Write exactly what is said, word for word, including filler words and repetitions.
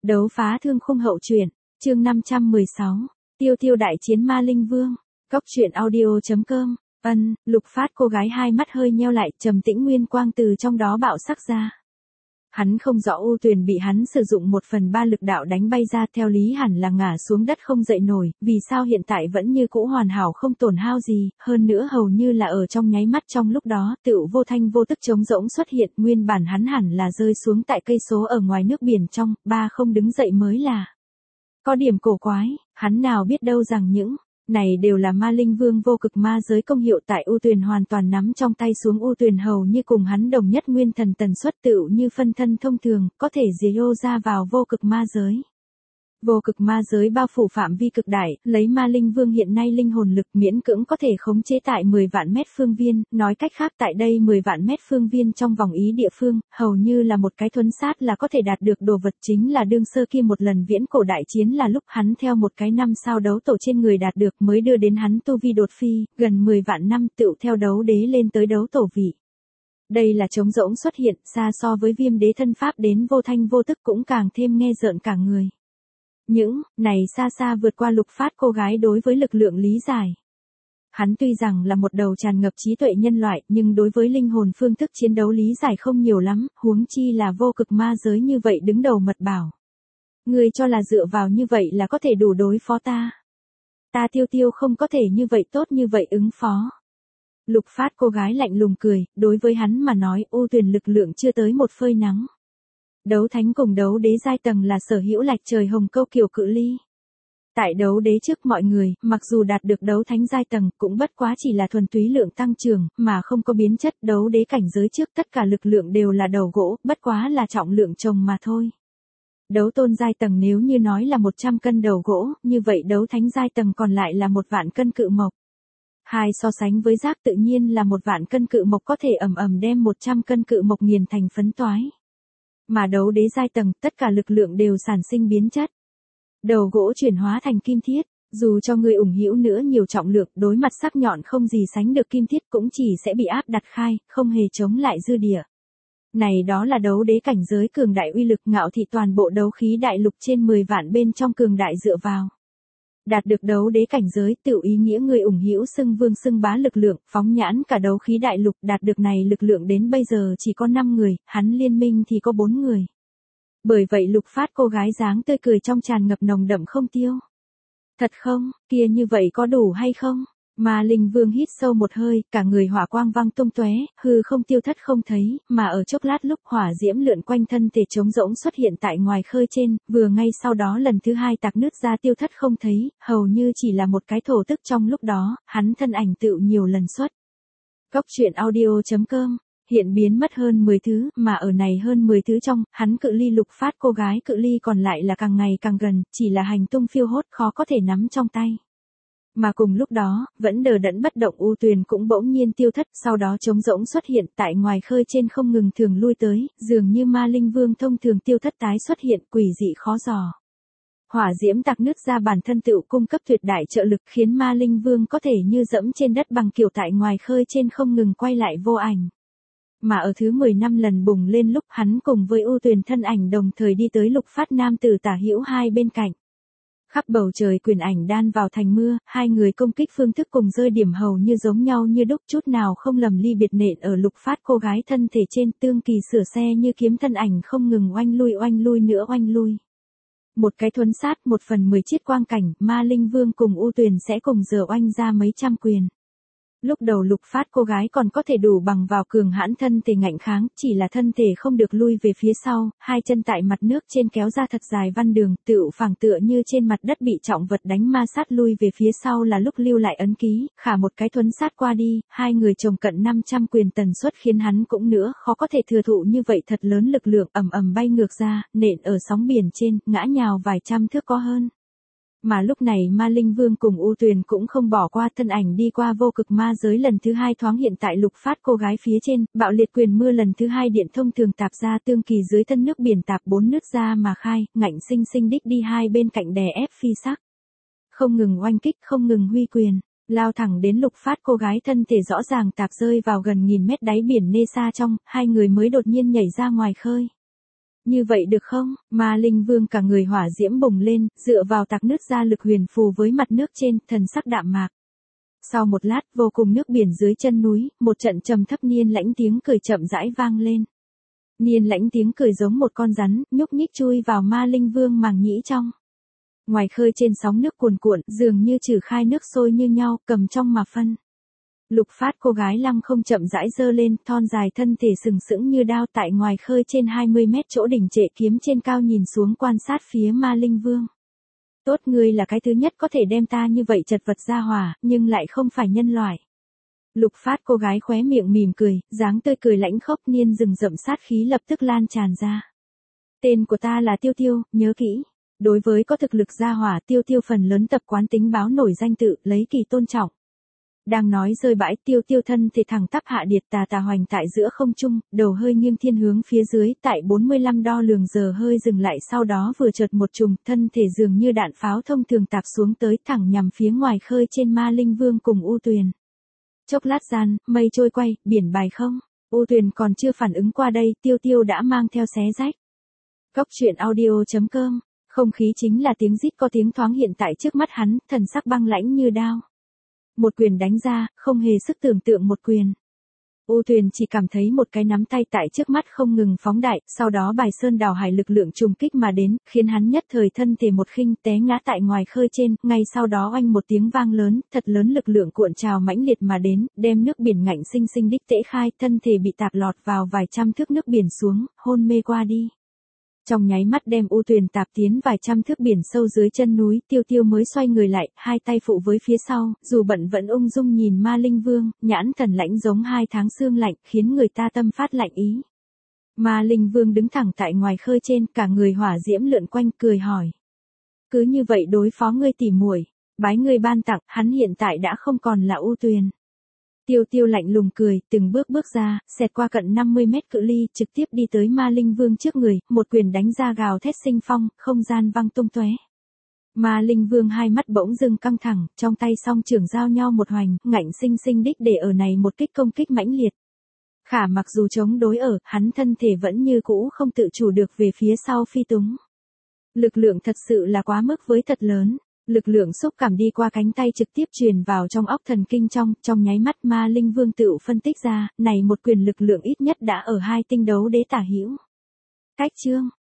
Đấu phá thương khung hậu truyện, chương năm trăm mười sáu, Tiêu Tiêu đại chiến Ma Linh Vương. Cốc truyện audio chấm com. Ân, Lục Phát cô gái hai mắt hơi nheo lại, trầm tĩnh nguyên quang từ trong đó bạo sắc ra. Hắn không rõ U Tuyền bị hắn sử dụng một phần ba lực đạo đánh bay ra, theo lý hẳn là ngã xuống đất không dậy nổi, vì sao hiện tại vẫn như cũ hoàn hảo không tổn hao gì, hơn nữa hầu như là ở trong nháy mắt trong lúc đó, tựu vô thanh vô tức trống rỗng xuất hiện, nguyên bản hắn hẳn là rơi xuống tại cây số ở ngoài nước biển trong, ba không đứng dậy mới là. Có điểm cổ quái, hắn nào biết đâu rằng những này đều là Ma Linh Vương vô cực ma giới công hiệu tại U Tuyền hoàn toàn nắm trong tay xuống. U Tuyền hầu như cùng hắn đồng nhất nguyên thần tần suất tựu như phân thân thông thường, có thể zero ra vào vô cực ma giới. Vô cực ma giới bao phủ phạm vi cực đại, lấy Ma Linh Vương hiện nay linh hồn lực miễn cưỡng có thể khống chế tại mười vạn mét phương viên, nói cách khác tại đây mười vạn mét phương viên trong vòng ý địa phương, hầu như là một cái thuấn sát là có thể đạt được đồ vật, chính là đương sơ kia một lần viễn cổ đại chiến là lúc hắn theo một cái năm sao đấu tổ trên người đạt được mới đưa đến hắn tu vi đột phi, gần mười vạn năm tựu theo đấu đế lên tới đấu tổ vị. Đây là trống rỗng xuất hiện, xa so với Viêm đế thân pháp đến vô thanh vô tức cũng càng thêm nghe rợn cả người. Những này xa xa vượt qua Lục Phát cô gái đối với lực lượng lý giải. Hắn tuy rằng là một đầu tràn ngập trí tuệ nhân loại, nhưng đối với linh hồn phương thức chiến đấu lý giải không nhiều lắm, huống chi là vô cực ma giới như vậy đứng đầu mật bảo. Ngươi cho là dựa vào như vậy là có thể đủ đối phó ta. Ta Tiêu Tiêu không có thể như vậy tốt như vậy ứng phó. Lục Phát cô gái lạnh lùng cười, đối với hắn mà nói U Tuyền lực lượng chưa tới một phơi nắng. Đấu thánh cùng đấu đế giai tầng là sở hữu lạch trời hồng câu kiểu cự ly. Tại đấu đế trước mọi người, mặc dù đạt được đấu thánh giai tầng, cũng bất quá chỉ là thuần túy lượng tăng trưởng, mà không có biến chất. Đấu đế cảnh giới trước tất cả lực lượng đều là đầu gỗ, bất quá là trọng lượng chồng mà thôi. Đấu tôn giai tầng nếu như nói là một trăm cân đầu gỗ, như vậy đấu thánh giai tầng còn lại là một vạn cân cự mộc. Hai so sánh với giác tự nhiên là một vạn cân cự mộc có thể ầm ầm đem một trăm cân cự mộc nghiền thành phấn toái. Mà đấu đế giai tầng, tất cả lực lượng đều sản sinh biến chất. Đầu gỗ chuyển hóa thành kim thiết, dù cho người ủng hữu nữa nhiều trọng lượng, đối mặt sắc nhọn không gì sánh được kim thiết cũng chỉ sẽ bị áp đặt khai, không hề chống lại dư địa. Này đó là đấu đế cảnh giới cường đại uy lực, ngạo thị toàn bộ đấu khí đại lục trên mười vạn bên trong cường đại dựa vào. Đạt được đấu đế cảnh giới tự ý nghĩa người ủng hữu xưng vương xưng bá lực lượng, phóng nhãn cả đấu khí đại lục, đạt được này lực lượng đến bây giờ chỉ có năm người, hắn liên minh thì có bốn người. Bởi vậy Lục Phát cô gái dáng tươi cười trong tràn ngập nồng đậm không tiêu. Thật không, kia như vậy có đủ hay không? Ma Linh Vương hít sâu một hơi, cả người hỏa quang văng tung tóe, hư không tiêu thất không thấy, mà ở chốc lát lúc hỏa diễm lượn quanh thân thể trống rỗng xuất hiện tại ngoài khơi trên, vừa ngay sau đó lần thứ hai tạc nứt ra tiêu thất không thấy, hầu như chỉ là một cái thổ tức trong lúc đó, hắn thân ảnh tựu nhiều lần xuất. Cốc truyện audio chấm com. Hiện biến mất hơn mười thứ, mà ở này hơn mười thứ trong, hắn cự ly Lục Phát cô gái cự ly còn lại là càng ngày càng gần, chỉ là hành tung phiêu hốt khó có thể nắm trong tay. Mà cùng lúc đó, vẫn đờ đẫn bất động U Tuyền cũng bỗng nhiên tiêu thất, sau đó trống rỗng xuất hiện tại ngoài khơi trên không ngừng thường lui tới, dường như Ma Linh Vương thông thường tiêu thất tái xuất hiện, quỷ dị khó dò. Hỏa diễm tạc nứt ra bản thân tựu cung cấp tuyệt đại trợ lực, khiến Ma Linh Vương có thể như dẫm trên đất bằng kiểu tại ngoài khơi trên không ngừng quay lại vô ảnh. Mà ở thứ mười năm lần bùng lên lúc hắn cùng với U Tuyền thân ảnh đồng thời đi tới Lục Phát nam tử tả hữu hai bên cạnh. Khắp bầu trời quyền ảnh đan vào thành mưa, hai người công kích phương thức cùng rơi điểm hầu như giống nhau như đúc, chút nào không lầm ly biệt nện ở Lục Phát cô gái thân thể trên, tương kỳ sửa xe như kiếm thân ảnh không ngừng oanh lui oanh lui nữa oanh lui. Một cái thuấn sát, một phần mười chiết quang cảnh, Ma Linh Vương cùng U Tuyền sẽ cùng giờ oanh ra mấy trăm quyền. Lúc đầu Lục Phát cô gái còn có thể đủ bằng vào cường hãn thân thể ngạnh kháng, chỉ là thân thể không được lui về phía sau, hai chân tại mặt nước trên kéo ra thật dài văn đường, tựu phảng tựa như trên mặt đất bị trọng vật đánh ma sát lui về phía sau là lúc lưu lại ấn ký, khả một cái thuấn sát qua đi, hai người chồng cận năm trăm quyền tần suất khiến hắn cũng nữa khó có thể thừa thụ như vậy thật lớn lực lượng ầm ầm bay ngược ra, nện ở sóng biển trên, ngã nhào vài trăm thước có hơn. Mà lúc này Ma Linh Vương cùng U Tuyền cũng không bỏ qua, thân ảnh đi qua vô cực ma giới lần thứ hai thoáng hiện tại Lục Phát cô gái phía trên, bạo liệt quyền mưa lần thứ hai điện thông thường tạp ra, tương kỳ dưới thân nước biển tạp bốn nước ra mà khai, ngạnh sinh sinh đích đi hai bên cạnh đè ép phi sắc. Không ngừng oanh kích, không ngừng huy quyền, lao thẳng đến Lục Phát cô gái thân thể rõ ràng tạp rơi vào gần nghìn mét đáy biển nê xa trong, hai người mới đột nhiên nhảy ra ngoài khơi. Như vậy được không? Ma Linh Vương cả người hỏa diễm bùng lên, dựa vào tạc nước ra lực huyền phù với mặt nước trên, thần sắc đạm mạc. Sau một lát, vô cùng nước biển dưới chân núi, một trận trầm thấp niên lãnh tiếng cười chậm rãi vang lên. Niên lãnh tiếng cười giống một con rắn, nhúc nhích chui vào Ma Linh Vương màng nhĩ trong. Ngoài khơi trên sóng nước cuồn cuộn, dường như trừ khai nước sôi như nhau, cầm trong mà phân. Lục Phát cô gái lăng không chậm rãi giơ lên, thon dài thân thể sừng sững như đao tại ngoài khơi trên hai mươi mét chỗ đỉnh trệ kiếm trên cao nhìn xuống quan sát phía Ma Linh Vương. Tốt, ngươi là cái thứ nhất có thể đem ta như vậy chật vật ra hỏa, nhưng lại không phải nhân loại. Lục Phát cô gái khóe miệng mỉm cười, dáng tươi cười lãnh khốc, niên rừng rậm sát khí lập tức lan tràn ra. Tên của ta là Tiêu Tiêu, nhớ kỹ. Đối với có thực lực ra hỏa, Tiêu Tiêu phần lớn tập quán tính báo nổi danh tự, lấy kỳ tôn trọng. Đang nói rơi bãi, Tiêu Tiêu thân thì thẳng tắp hạ điệt tà tà hoành tại giữa không trung, đầu hơi nghiêng thiên hướng phía dưới, tại bốn mươi lăm đo lường giờ hơi dừng lại, sau đó vừa chợt một trùng, thân thể dường như đạn pháo thông thường tạp xuống tới thẳng nhằm phía ngoài khơi trên Ma Linh Vương cùng U Tuyền. Chốc lát gian, mây trôi quay, biển bài không. U Tuyền còn chưa phản ứng qua đây, Tiêu Tiêu đã mang theo xé rách. Góc truyện audio chấm com, không khí chính là tiếng rít có tiếng thoáng hiện tại trước mắt hắn, thần sắc băng lãnh như đao. Một quyền đánh ra, không hề sức tưởng tượng một quyền. U Tuyền chỉ cảm thấy một cái nắm tay tại trước mắt không ngừng phóng đại, sau đó bài sơn đảo hải lực lượng trùng kích mà đến, khiến hắn nhất thời thân thể một khinh té ngã tại ngoài khơi trên, ngay sau đó oanh một tiếng vang lớn, thật lớn lực lượng cuộn trào mãnh liệt mà đến, đem nước biển ngạnh sinh sinh đích tễ khai, thân thể bị tạt lọt vào vài trăm thước nước biển xuống, hôn mê qua đi. Trong nháy mắt đem U Tuyền tạp tiến vài trăm thước biển sâu dưới chân núi, Tiêu Tiêu mới xoay người lại, hai tay phụ với phía sau, dù bận vẫn ung dung nhìn Ma Linh Vương, nhãn thần lãnh giống hai tháng sương lạnh, khiến người ta tâm phát lạnh ý. Ma Linh Vương đứng thẳng tại ngoài khơi trên, cả người hỏa diễm lượn quanh, cười hỏi. Cứ như vậy đối phó ngươi tỉ muội, bái ngươi ban tặng, hắn hiện tại đã không còn là U Tuyền. Tiêu Tiêu lạnh lùng cười, từng bước bước ra, xẹt qua cận năm mươi mét cự ly, trực tiếp đi tới Ma Linh Vương trước người, một quyền đánh ra gào thét sinh phong, không gian văng tung tóe. Ma Linh Vương hai mắt bỗng dưng căng thẳng, trong tay song trưởng giao nhau một hoành, ngạnh sinh sinh đích để ở này một kích công kích mãnh liệt. Khả mặc dù chống đối ở, hắn thân thể vẫn như cũ không tự chủ được về phía sau phi túng. Lực lượng thật sự là quá mức với thật lớn. Lực lượng xúc cảm đi qua cánh tay trực tiếp truyền vào trong óc thần kinh trong, trong nháy mắt Ma Linh Vương tự phân tích ra, này một quyền lực lượng ít nhất đã ở hai tinh đấu đế tả hữu. Cách chương,